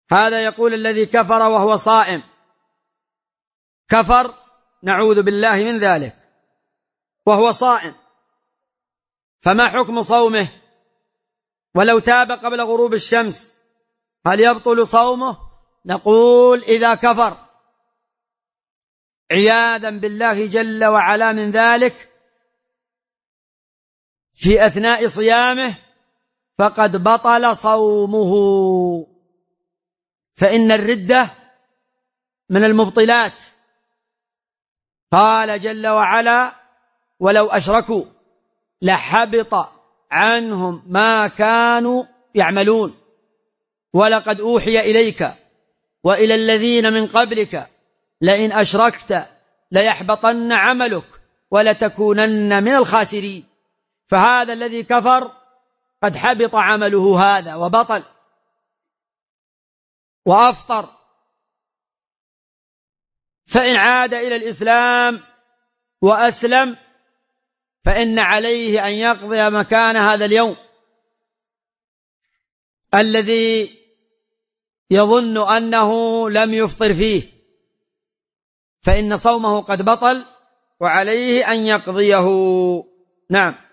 هذا يقول الذي كفر وهو صائم، كفر نعوذ بالله من ذلك وهو صائم، فما حكم صومه؟ ولو تاب قبل غروب الشمس هل يبطل صومه؟ نقول إذا كفر عياذا بالله جل وعلا من ذلك في أثناء صيامه فقد بطل صومه، فإن الردة من المبطلات. قال جل وعلا: ولو أشركوا لحبط عنهم ما كانوا يعملون ولقد أوحي إليك وإلى الذين من قبلك لئن أشركت ليحبطن عملك ولتكونن من الخاسرين. فهذا الذي كفر قد حبط عمله هذا وبطل وأفطر، فإن عاد إلى الإسلام وأسلم فإن عليه أن يقضي مكان هذا اليوم الذي يظن أنه لم يفطر فيه، فإن صومه قد بطل وعليه أن يقضيه. نعم.